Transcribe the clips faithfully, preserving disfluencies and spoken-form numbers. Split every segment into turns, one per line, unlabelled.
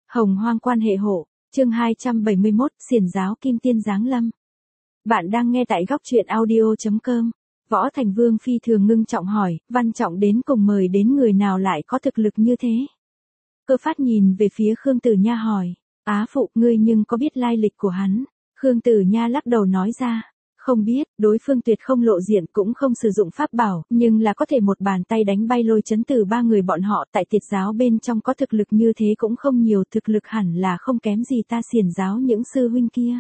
Hồng hoang quan hệ hộ, chương hai trăm bảy mươi mốt, xiển giáo kim tiên giáng lâm. Bạn đang nghe tại góc truyện audio.com. Võ Thành Vương phi thường ngưng trọng hỏi, Văn Trọng đến cùng mời đến người nào lại có thực lực như thế? Cơ Phát nhìn về phía Khương Tử Nha hỏi, Á phụ, ngươi nhưng có biết lai lịch của hắn? Khương Tử Nha lắc đầu nói ra, không biết, đối phương tuyệt không lộ diện cũng không sử dụng pháp bảo, nhưng là có thể một bàn tay đánh bay lôi chấn từ ba người bọn họ tại Tiệt giáo bên trong có thực lực như thế cũng không nhiều, thực lực hẳn là không kém gì ta xiển giáo những sư huynh kia.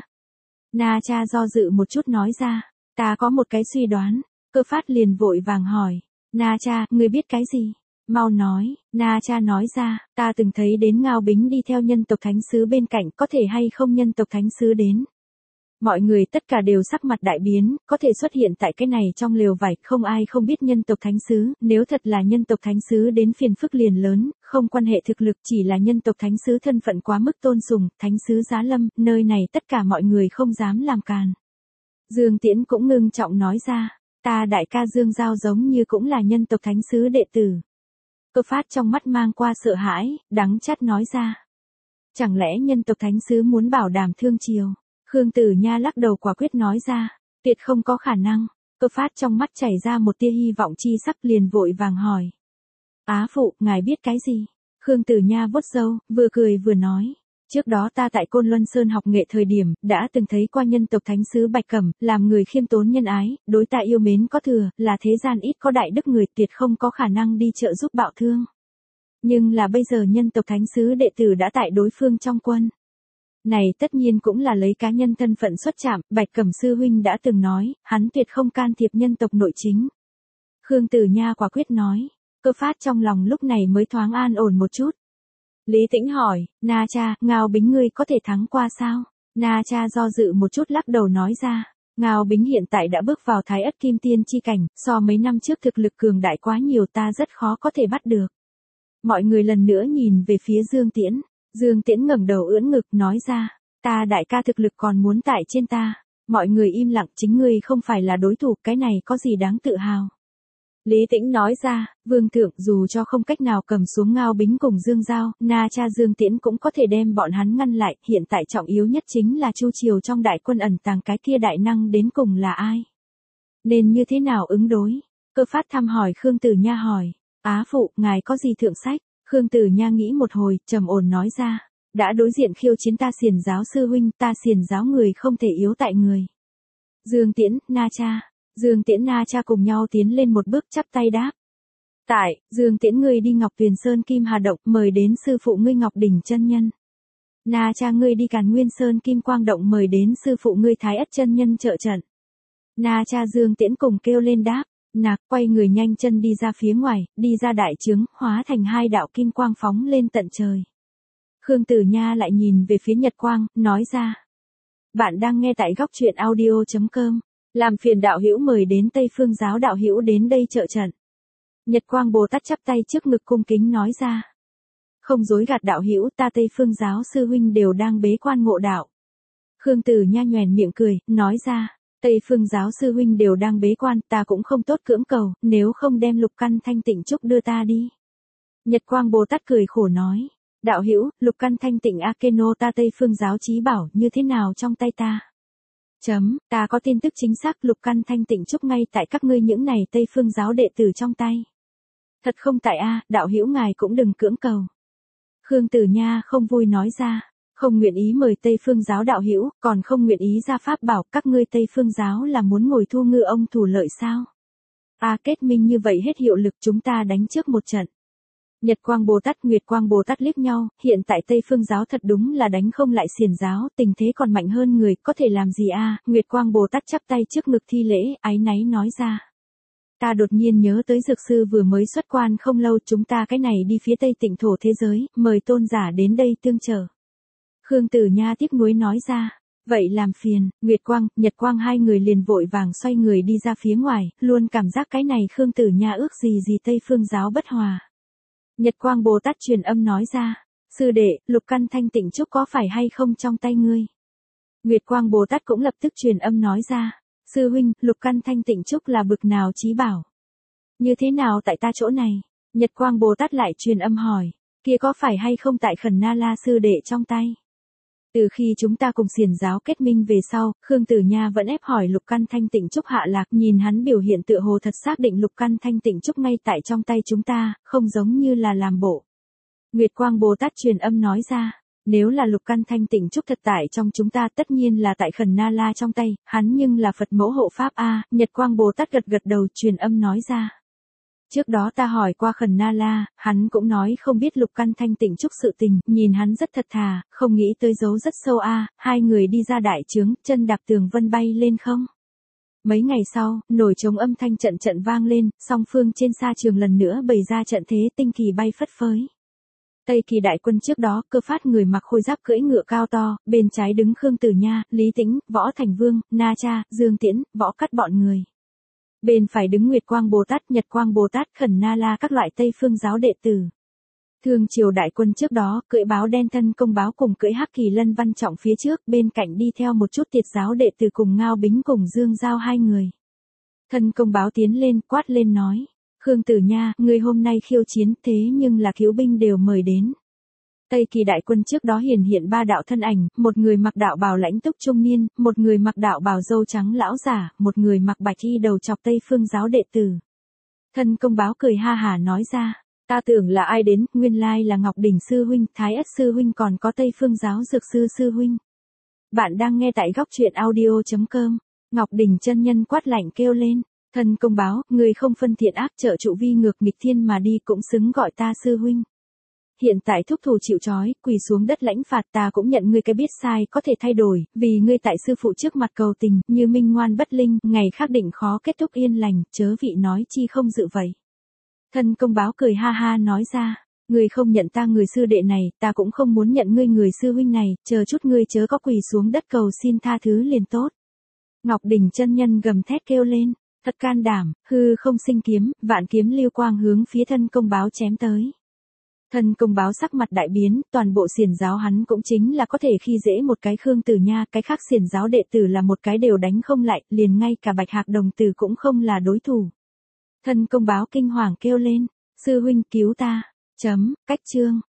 Na Cha do dự một chút nói ra, ta có một cái suy đoán. Cơ Phát liền vội vàng hỏi, Na Cha, ngươi biết cái gì? Mau nói. Na Cha nói ra, ta từng thấy đến Ngao Bính đi theo nhân tộc thánh sứ bên cạnh, có thể hay không nhân tộc thánh sứ đến. Mọi người tất cả đều sắc mặt đại biến, có thể xuất hiện tại cái này trong lều vải, không ai không biết nhân tộc thánh sứ, nếu thật là nhân tộc thánh sứ đến phiền phức liền lớn, không quan hệ thực lực, chỉ là nhân tộc thánh sứ thân phận quá mức tôn sùng, thánh sứ giá lâm, nơi này tất cả mọi người không dám làm càn. Dương Tiễn cũng ngưng trọng nói ra, ta đại ca Dương Giao giống như cũng là nhân tộc thánh sứ đệ tử. Cơ Phát trong mắt mang qua sợ hãi, đắng chát nói ra. Chẳng lẽ nhân tộc thánh sứ muốn bảo đảm thương triều? Khương Tử Nha lắc đầu quả quyết nói ra, tuyệt không có khả năng. Cơ Phát trong mắt chảy ra một tia hy vọng chi sắc liền vội vàng hỏi. Á phụ, ngài biết cái gì? Khương Tử Nha vuốt râu, vừa cười vừa nói. Trước đó ta tại Côn Luân Sơn học nghệ thời điểm, đã từng thấy qua nhân tộc thánh sứ Bạch Cẩm, làm người khiêm tốn nhân ái, đối ta yêu mến có thừa, là thế gian ít có đại đức người, tuyệt không có khả năng đi trợ giúp bạo thương. Nhưng là bây giờ nhân tộc thánh sứ đệ tử đã tại đối phương trong quân. Này tất nhiên cũng là lấy cá nhân thân phận xuất chạm, Bạch Cẩm sư huynh đã từng nói, hắn tuyệt không can thiệp nhân tộc nội chính. Khương Tử Nha quả quyết nói, Cơ Phát trong lòng lúc này mới thoáng an ổn một chút. Lý Tĩnh hỏi, Na Cha, Ngao Bính ngươi có thể thắng qua sao? Na Cha do dự một chút lắc đầu nói ra, Ngao Bính hiện tại đã bước vào Thái Ất Kim Tiên chi cảnh, so mấy năm trước thực lực cường đại quá nhiều, ta rất khó có thể bắt được. Mọi người lần nữa nhìn về phía Dương Tiễn. Dương Tiễn ngẩng đầu ưỡn ngực nói ra, ta đại ca thực lực còn muốn tại trên ta. Mọi người im lặng, chính ngươi không phải là đối thủ, cái này có gì đáng tự hào. Lý Tĩnh nói ra, Vương thượng dù cho không cách nào cầm xuống Ngao Bính cùng Dương Giao, Na Cha Dương Tiễn cũng có thể đem bọn hắn ngăn lại, hiện tại trọng yếu nhất chính là Chu Triều trong đại quân ẩn tàng cái kia đại năng đến cùng là ai. Nên như thế nào ứng đối? Cơ Phát thăm hỏi Khương Tử Nha hỏi, Á phụ, ngài có gì thượng sách? Khương Tử Nha nghĩ một hồi, trầm ổn nói ra, đã đối diện khiêu chiến ta xiển giáo sư huynh, ta xiển giáo người không thể yếu tại người. Dương Tiễn, Na Cha. Dương Tiễn Na Cha cùng nhau tiến lên một bước chắp tay đáp. Tại, Dương Tiễn ngươi đi Ngọc Tuyền Sơn Kim Hà Động, mời đến sư phụ ngươi Ngọc Đỉnh chân nhân. Na Cha ngươi đi Càn Nguyên Sơn Kim Quang Động, mời đến sư phụ ngươi Thái Ất chân nhân trợ trận. Na Cha Dương Tiễn cùng kêu lên đáp. Nạc quay người nhanh chân đi ra phía ngoài, đi ra đại trướng, hóa thành hai đạo kim quang phóng lên tận trời. Khương Tử Nha lại nhìn về phía Nhật Quang, nói ra. Bạn đang nghe tại góc truyện audio.com. Làm phiền đạo hữu mời đến Tây Phương giáo đạo hữu đến đây trợ trận. Nhật Quang Bồ Tát chắp tay trước ngực cung kính nói ra. Không dối gạt đạo hữu, ta Tây Phương giáo sư huynh đều đang bế quan ngộ đạo. Khương Tử Nha nhoẻn miệng cười, nói ra. Tây Phương giáo sư huynh đều đang bế quan, ta cũng không tốt cưỡng cầu, nếu không đem Lục Căn Thanh Tịnh Trúc đưa ta đi. Nhật Quang Bồ Tát cười khổ nói, đạo hữu, Lục Căn Thanh Tịnh Akeno ta Tây Phương giáo chí bảo như thế nào trong tay ta? Chấm, ta có tin tức chính xác, Lục Căn Thanh Tịnh Trúc ngay tại các ngươi những này Tây Phương giáo đệ tử trong tay. Thật không tại a, đạo hữu ngài cũng đừng cưỡng cầu. Khương Tử Nha không vui nói ra. Không nguyện ý mời Tây Phương giáo đạo hữu, còn không nguyện ý ra pháp bảo, các ngươi Tây Phương giáo là muốn ngồi thu ngư ông thủ lợi sao? A kết minh như vậy hết hiệu lực, chúng ta đánh trước một trận. Nhật Quang Bồ Tát Nguyệt Quang Bồ Tát liếc nhau, hiện tại Tây Phương giáo thật đúng là đánh không lại xiển giáo, tình thế còn mạnh hơn người, có thể làm gì a? Nguyệt Quang Bồ Tát chắp tay trước ngực thi lễ, áy náy nói ra. Ta đột nhiên nhớ tới dược sư vừa mới xuất quan không lâu, chúng ta cái này đi phía Tây Tịnh thổ thế giới, mời tôn giả đến đây tương trợ. Khương Tử Nha tiếc nuối nói ra, vậy làm phiền. Nguyệt Quang, Nhật Quang hai người liền vội vàng xoay người đi ra phía ngoài, luôn cảm giác cái này Khương Tử Nha ước gì gì Tây Phương giáo bất hòa. Nhật Quang Bồ Tát truyền âm nói ra, sư đệ, Lục Căn Thanh Tịnh Trúc có phải hay không trong tay ngươi? Nguyệt Quang Bồ Tát cũng lập tức truyền âm nói ra, sư huynh, Lục Căn Thanh Tịnh Trúc là bực nào chí bảo? Như thế nào tại ta chỗ này? Nhật Quang Bồ Tát lại truyền âm hỏi. Kia có phải hay không tại Khẩn Na La sư đệ trong tay? Từ khi chúng ta cùng xiển giáo kết minh về sau, Khương Tử Nha vẫn ép hỏi Lục Căn Thanh Tịnh Trúc hạ lạc, nhìn hắn biểu hiện tựa hồ thật xác định Lục Căn Thanh Tịnh Trúc ngay tại trong tay chúng ta, không giống như là làm bộ. Nguyệt Quang Bồ Tát truyền âm nói ra, nếu là Lục Căn Thanh Tịnh Trúc thật tại trong chúng ta tất nhiên là tại Khẩn Na La trong tay, hắn nhưng là Phật mẫu hộ pháp a. Nhật Quang Bồ Tát gật gật đầu truyền âm nói ra. Trước đó ta hỏi qua Khẩn Na La, hắn cũng nói không biết Lục Căn Thanh Tịnh Trúc sự tình, nhìn hắn rất thật thà, không nghĩ tới giấu rất sâu a. Hai người đi ra đại trướng, chân đạp tường vân bay lên không. Mấy ngày sau, nổi trống âm thanh trận trận vang lên, song phương trên sa trường lần nữa bày ra trận thế tinh kỳ bay phất phới. Tây Kỳ đại quân trước đó, Cơ Phát người mặc khôi giáp cưỡi ngựa cao to, bên trái đứng Khương Tử Nha, Lý Tĩnh, Võ Thành Vương, Na Cha, Dương Tiễn, Võ Cắt bọn người. Bên phải đứng Nguyệt Quang Bồ Tát, Nhật Quang Bồ Tát, Khẩn Na La các loại Tây phương giáo đệ tử. Thương triều đại quân trước đó, cưỡi báo đen thân công báo cùng cưỡi hắc kỳ lân văn trọng phía trước, bên cạnh đi theo một chút tiệt giáo đệ tử cùng Ngao Bính cùng Dương Giao hai người. Thân công báo tiến lên, quát lên nói. Khương Tử Nha, người hôm nay khiêu chiến thế nhưng là cứu binh đều mời đến. Tây Kỳ đại quân trước đó hiển hiện ba đạo thân ảnh, một người mặc đạo bào lãnh túc trung niên, một người mặc đạo bào râu trắng lão giả, một người mặc bạch y đầu chọc Tây phương giáo đệ tử. Thân công báo cười ha hả nói ra, ta tưởng là ai đến, nguyên lai là Ngọc Đỉnh sư huynh, Thái Ất sư huynh còn có Tây phương giáo dược sư sư huynh. Bạn đang nghe tại góc truyện audio chấm com. Ngọc Đỉnh chân nhân quát lạnh kêu lên. Thân công báo, người không phân thiện ác trợ trụ vi ngược nghịch thiên mà đi cũng xứng gọi ta sư huynh. Hiện tại thúc thủ chịu trói, quỳ xuống đất lãnh phạt ta cũng nhận ngươi cái biết sai có thể thay đổi, vì ngươi tại sư phụ trước mặt cầu tình, như minh ngoan bất linh, ngày khác định khó kết thúc yên lành, chớ vị nói chi không dự vậy. Thân công báo cười ha ha nói ra, ngươi không nhận ta người sư đệ này, ta cũng không muốn nhận ngươi người sư huynh này, chờ chút ngươi chớ có quỳ xuống đất cầu xin tha thứ liền tốt. Ngọc Đỉnh chân nhân gầm thét kêu lên. Thật can đảm, hư không sinh kiếm, vạn kiếm lưu quang hướng phía thân công báo chém tới. Thân công báo sắc mặt đại biến, toàn bộ xiển giáo hắn cũng chính là có thể khi dễ một cái Khương Tử Nha, cái khác xiển giáo đệ tử là một cái đều đánh không lại, liền ngay cả Bạch Hạc đồng tử cũng không là đối thủ. Thân công báo kinh hoàng kêu lên, sư huynh cứu ta, chấm, cách chương.